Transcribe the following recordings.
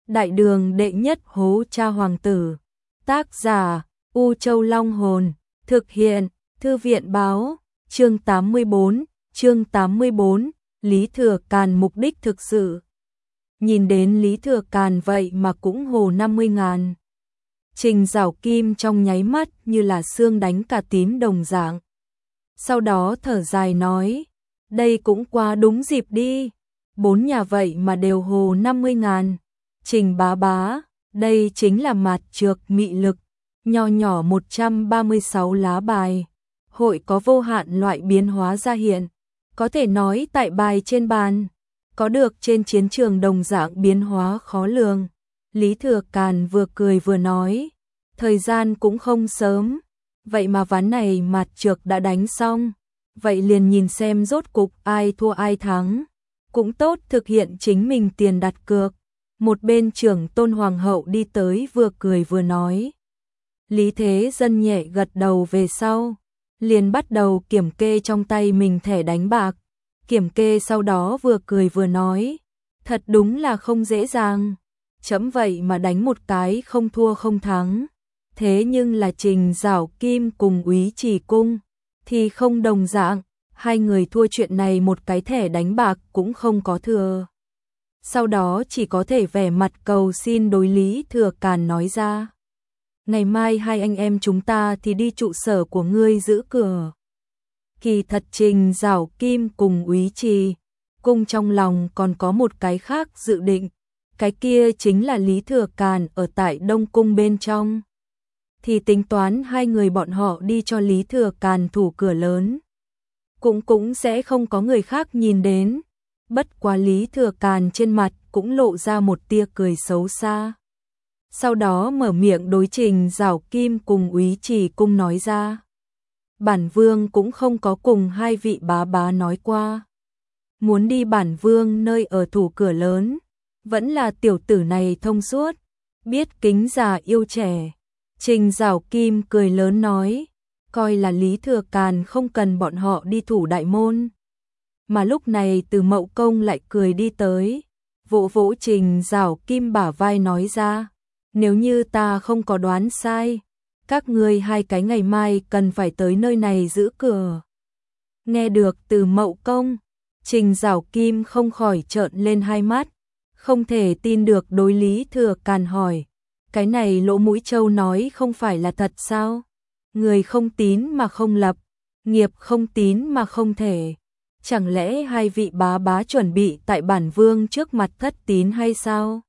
Đại đường đệ nhất hố cha hoàng tử. Tác giả U Châu Long Hồn. Thực hiện Thư viện báo. Chương 84. Lý Thừa Càn mục đích thực sự. Nhìn đến Lý Thừa Càn vậy mà cũng hồ 50.000. Trình Giảo Kim trong nháy mắt như là xương đánh cả tím đồng dạng. Sau đó thở dài nói, đây cũng quá đúng dịp đi. 4 nhà vậy mà đều hồ 50.000. Trình bá bá, đây chính là mạt trược mị lực. Nho nhỏ 136 lá bài. Hội có vô hạn loại biến hóa ra hiện. Có thể nói tại bài trên bàn. Có được trên chiến trường đồng dạng biến hóa khó lường. Lý Thừa Càn vừa cười vừa nói, thời gian cũng không sớm. Vậy mà ván này mạt trược đã đánh xong. Vậy liền nhìn xem rốt cục ai thua ai thắng. Cũng tốt thực hiện chính mình tiền đặt cược. Một bên trưởng tôn hoàng hậu đi tới vừa cười vừa nói. Lý Thế Dân nhẹ gật đầu về sau. Liền bắt đầu kiểm kê trong tay mình thẻ đánh bạc. Kiểm kê sau đó vừa cười vừa nói. Thật đúng là không dễ dàng. Chấm vậy mà đánh một cái không thua không thắng. Thế nhưng là Trình Giảo Kim cùng Úy Trì Cung thì không đồng dạng. Hai người thua chuyện này một cái thẻ đánh bạc cũng không có thừa. Sau đó chỉ có thể vẻ mặt cầu xin đối Lý Thừa Càn nói ra. Ngày mai hai anh em chúng ta thì đi trụ sở của ngươi giữ cửa. Kỳ thật Trình Giảo Kim cùng Úy Trì Cung trong lòng còn có một cái khác dự định. Cái kia chính là Lý Thừa Càn ở tại Đông Cung bên trong. Thì tính toán hai người bọn họ đi cho Lý Thừa Càn thủ cửa lớn. Cũng sẽ không có người khác nhìn đến. Bất quá Lý Thừa Càn trên mặt cũng lộ ra một tia cười xấu xa. Sau đó mở miệng đối Trình Giảo Kim cùng Úy Trì Cung nói ra. Bản vương cũng không có cùng hai vị bá bá nói qua. Muốn đi bản vương nơi ở thủ cửa lớn. Vẫn là tiểu tử này thông suốt. Biết kính già yêu trẻ. Trình Giảo Kim cười lớn nói. Coi là Lý Thừa Càn không cần bọn họ đi thủ đại môn. Mà lúc này Từ Mậu Công lại cười đi tới. Vỗ vỗ Trình Giảo Kim bả vai nói ra. Nếu như ta không có đoán sai. Các ngươi hai cái ngày mai cần phải tới nơi này giữ cửa. Nghe được Từ Mậu Công. Trình Giảo Kim không khỏi trợn lên hai mắt. Không thể tin được đối Lý Thừa Càn hỏi. Cái này lỗ mũi trâu nói không phải là thật sao? Người không tín mà không lập. Nghiệp không tín mà không thể. Chẳng lẽ hai vị bá bá chuẩn bị tại bản vương trước mặt thất tín hay sao?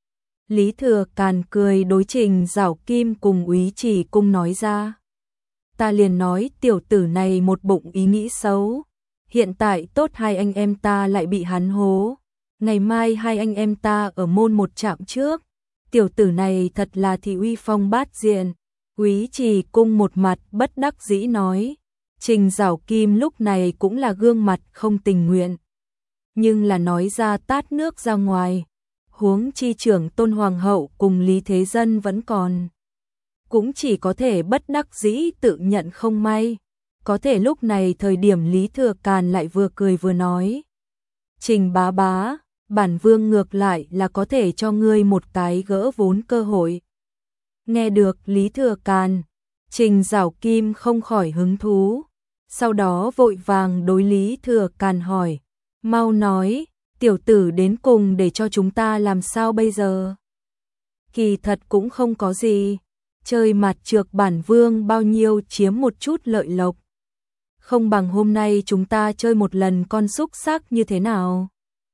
Lý Thừa Càn cười đối Trình Giảo Kim cùng Úy Trì Cung nói ra. Ta liền nói tiểu tử này một bụng ý nghĩ xấu. Hiện tại tốt hai anh em ta lại bị hắn hố. Ngày mai hai anh em ta ở môn một trạm trước. Tiểu tử này thật là thị uy phong bát diện. Úy Trì Cung một mặt bất đắc dĩ nói. Trình Giảo Kim lúc này cũng là gương mặt không tình nguyện. Nhưng là nói ra tát nước ra ngoài. Huống chi trưởng tôn hoàng hậu cùng Lý Thế Dân vẫn còn. Cũng chỉ có thể bất đắc dĩ tự nhận không may. Có thể lúc này thời điểm Lý Thừa Càn lại vừa cười vừa nói. Trình bá bá, bản vương ngược lại là có thể cho ngươi một cái gỡ vốn cơ hội. Nghe được Lý Thừa Càn, Trình Giảo Kim không khỏi hứng thú. Sau đó vội vàng đối Lý Thừa Càn hỏi. Mau nói, tiểu tử đến cùng để cho chúng ta làm sao bây giờ? Kỳ thật cũng không có gì. Chơi mặt trược bản vương bao nhiêu chiếm một chút lợi lộc. Không bằng hôm nay chúng ta chơi một lần con xúc sắc như thế nào?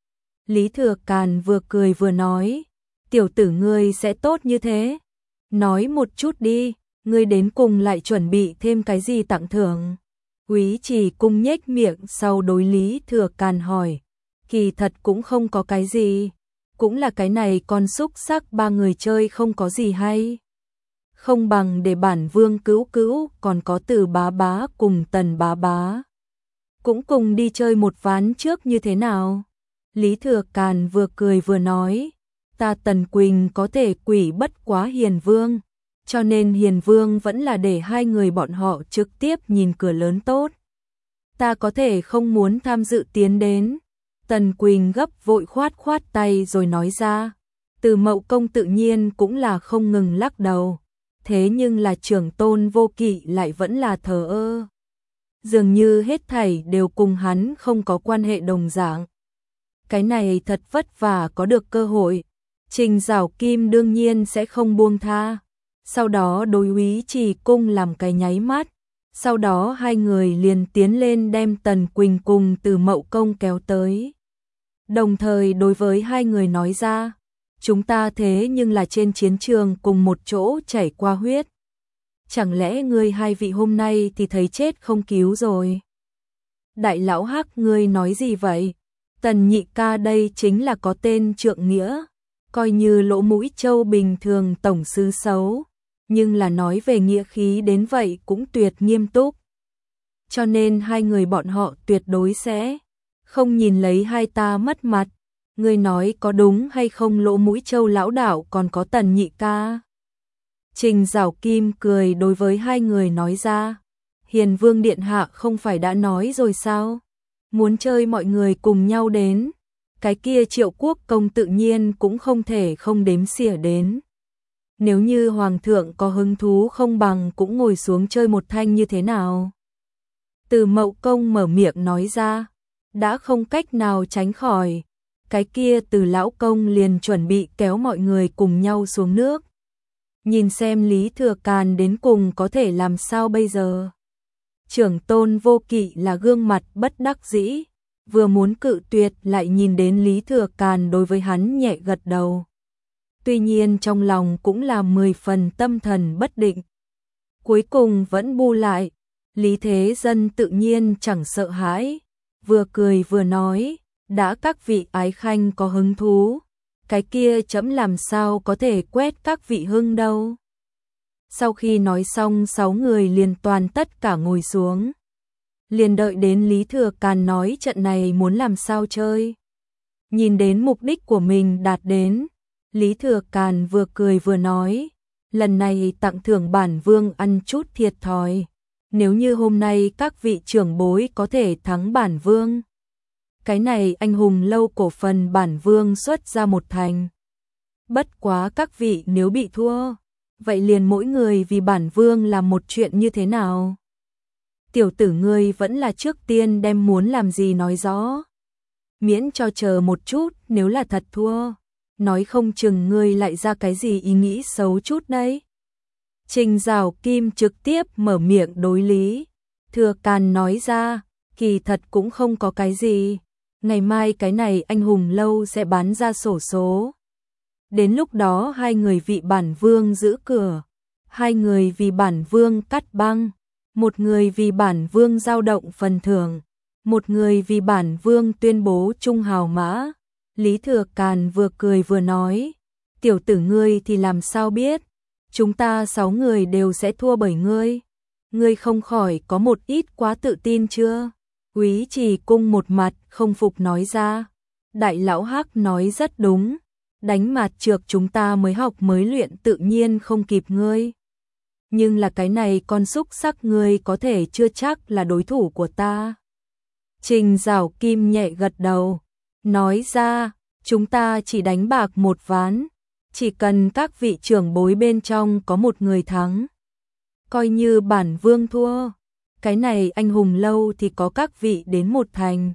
Lý Thừa Càn vừa cười vừa nói. Tiểu tử ngươi sẽ tốt như thế. Nói một chút đi, ngươi đến cùng lại chuẩn bị thêm cái gì tặng thưởng? Úy Trì Cung nhếch miệng sau đối Lý Thừa Càn hỏi. Kỳ thật cũng không có cái gì. Cũng là cái này con xúc sắc ba người chơi không có gì hay. Không bằng để bản vương cứu còn có Từ bá bá cùng Tần bá bá. Cũng cùng đi chơi một ván trước như thế nào? Lý Thừa Càn vừa cười vừa nói. Ta Tần Quỳnh có thể quỷ bất quá Hiền Vương. Cho nên Hiền Vương vẫn là để hai người bọn họ trực tiếp nhìn cửa lớn tốt. Ta có thể không muốn tham dự tiến đến. Tần Quỳnh gấp vội khoát tay rồi nói ra. Từ Mậu Công tự nhiên cũng là không ngừng lắc đầu, thế nhưng là trưởng tôn Vô Kỵ lại vẫn là thờ ơ. Dường như hết thảy đều cùng hắn không có quan hệ đồng dạng. Cái này thật vất vả có được cơ hội, Trình Giảo Kim đương nhiên sẽ không buông tha. Sau đó đối Úy Trì Cung làm cái nháy mắt, sau đó hai người liền tiến lên đem Tần Quỳnh cùng Từ Mậu Công kéo tới. Đồng thời đối với hai người nói ra, chúng ta thế nhưng là trên chiến trường cùng một chỗ chảy qua huyết. Chẳng lẽ ngươi hai vị hôm nay thì thấy chết không cứu rồi? Đại lão Hắc, ngươi nói gì vậy? Tần nhị ca đây chính là có tên trượng nghĩa, coi như Lỗ Mũi Châu bình thường tổng sứ xấu, nhưng là nói về nghĩa khí đến vậy cũng tuyệt nghiêm túc. Cho nên hai người bọn họ tuyệt đối sẽ không nhìn lấy hai ta mất mặt. Ngươi nói có đúng hay không Lỗ Mũi Châu lão đạo còn có Tần nhị ca? Trình Giảo Kim cười đối với hai người nói ra, Hiền Vương điện hạ không phải đã nói rồi sao? Muốn chơi mọi người cùng nhau đến, cái kia Triệu Quốc công tự nhiên cũng không thể không đếm xỉa đến. Nếu như Hoàng thượng có hứng thú không bằng cũng ngồi xuống chơi một thanh như thế nào? Từ Mậu Công mở miệng nói ra, đã không cách nào tránh khỏi, cái kia Từ lão công liền chuẩn bị kéo mọi người cùng nhau xuống nước. Nhìn xem Lý Thừa Càn đến cùng có thể làm sao bây giờ. Trưởng tôn Vô Kỵ là gương mặt bất đắc dĩ, vừa muốn cự tuyệt lại nhìn đến Lý Thừa Càn đối với hắn nhẹ gật đầu. Tuy nhiên trong lòng cũng là 10 phần tâm thần bất định. Cuối cùng vẫn bu lại, Lý Thế Dân tự nhiên chẳng sợ hãi, vừa cười vừa nói, đã các vị ái khanh có hứng thú, cái kia chấm làm sao có thể quét các vị hưng đâu. Sau khi nói xong 6 người liền toàn tất cả ngồi xuống. Liền đợi đến Lý Thừa Càn nói trận này muốn làm sao chơi. Nhìn đến mục đích của mình đạt đến, Lý Thừa Càn vừa cười vừa nói, lần này tặng thưởng bản vương ăn chút thiệt thòi. Nếu như hôm nay các vị trưởng bối có thể thắng bản vương, cái này anh hùng lâu cổ phần bản vương xuất ra một thành. Bất quá các vị nếu bị thua, vậy liền mỗi người vì bản vương làm một chuyện như thế nào? Tiểu tử ngươi vẫn là trước tiên đem muốn làm gì nói rõ. Miễn cho chờ một chút, nếu là thật thua, nói không chừng ngươi lại ra cái gì ý nghĩ xấu chút đấy. Trình Giảo Kim trực tiếp mở miệng đối Lý Thừa Càn nói ra, kỳ thật cũng không có cái gì. Ngày mai cái này anh hùng lâu sẽ bán ra sổ số. Đến lúc đó hai người vì bản vương giữ cửa, hai người vì bản vương cắt băng, một người vì bản vương giao động phần thưởng, một người vì bản vương tuyên bố trung hào mã. Lý Thừa Càn vừa cười vừa nói, tiểu tử ngươi thì làm sao biết, chúng ta 6 người đều sẽ thua bởi ngươi. Ngươi không khỏi có một ít quá tự tin chưa? Úy Trì Cung một mặt không phục nói ra, đại lão Hắc nói rất đúng, đánh mặt trược chúng ta mới học mới luyện tự nhiên không kịp ngươi. Nhưng là cái này con xúc sắc ngươi có thể chưa chắc là đối thủ của ta. Trình Giảo Kim nhẹ gật đầu, nói ra, chúng ta chỉ đánh bạc một ván, chỉ cần các vị trưởng bối bên trong có một người thắng, coi như bản vương thua. Cái này anh hùng lâu thì có các vị đến một thành.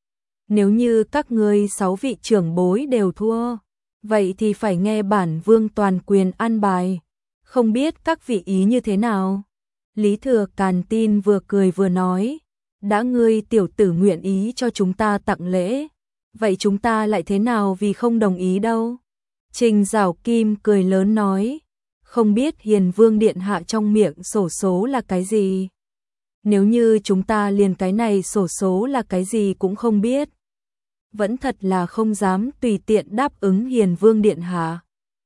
Nếu như các ngươi 6 vị trưởng bối đều thua, vậy thì phải nghe bản vương toàn quyền an bài. Không biết các vị ý như thế nào? Lý Thừa Càn tin vừa cười vừa nói, đã ngươi tiểu tử nguyện ý cho chúng ta tặng lễ, vậy chúng ta lại thế nào vì không đồng ý đâu? Trình Giảo Kim cười lớn nói, không biết Hiền Vương điện hạ trong miệng xổ số là cái gì? Nếu như chúng ta liền cái này xổ số là cái gì cũng không biết, vẫn thật là không dám tùy tiện đáp ứng Hiền Vương điện hạ.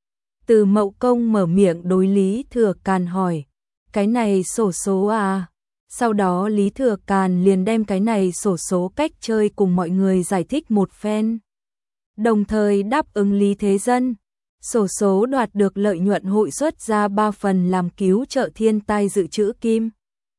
Từ Mậu Công mở miệng đối Lý Thừa Càn hỏi, cái này xổ số à? Sau đó Lý Thừa Càn liền đem cái này xổ số cách chơi cùng mọi người giải thích một phen. Đồng thời đáp ứng Lý Thế Dân, xổ số đoạt được lợi nhuận hội xuất ra 3 phần làm cứu trợ thiên tai dự trữ kim.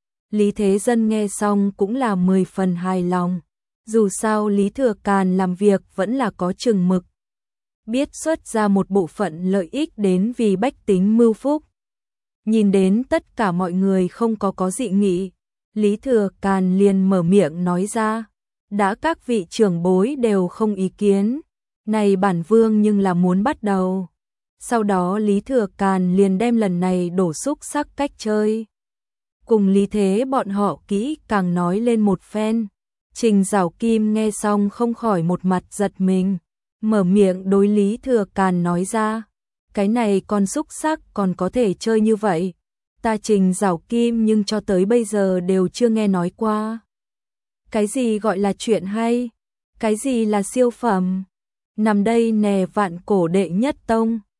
Lý Thế Dân nghe xong cũng là 10 phần hài lòng, dù sao Lý Thừa Càn làm việc vẫn là có chừng mực. biết xuất ra một bộ phận lợi ích đến vì bách tính mưu phúc. Nhìn đến tất cả mọi người không có dị nghị, Lý Thừa Càn liền mở miệng nói ra, đã các vị trưởng bối đều không ý kiến, này bản vương nhưng là muốn bắt đầu. Sau đó Lý Thừa Càn liền đem lần này đổ xúc sắc cách chơi. Cùng Lý Thế bọn họ kỹ càng nói lên một phen. Trình Giảo Kim nghe xong không khỏi một mặt giật mình, mở miệng đối Lý Thừa Càn nói ra, cái này con xúc sắc còn có thể chơi như vậy. Ta Trình Giảo Kim nhưng cho tới bây giờ đều chưa nghe nói qua. Cái gì gọi là chuyện hay? Cái gì là siêu phẩm? Nằm đây nè vạn cổ đệ nhất tông.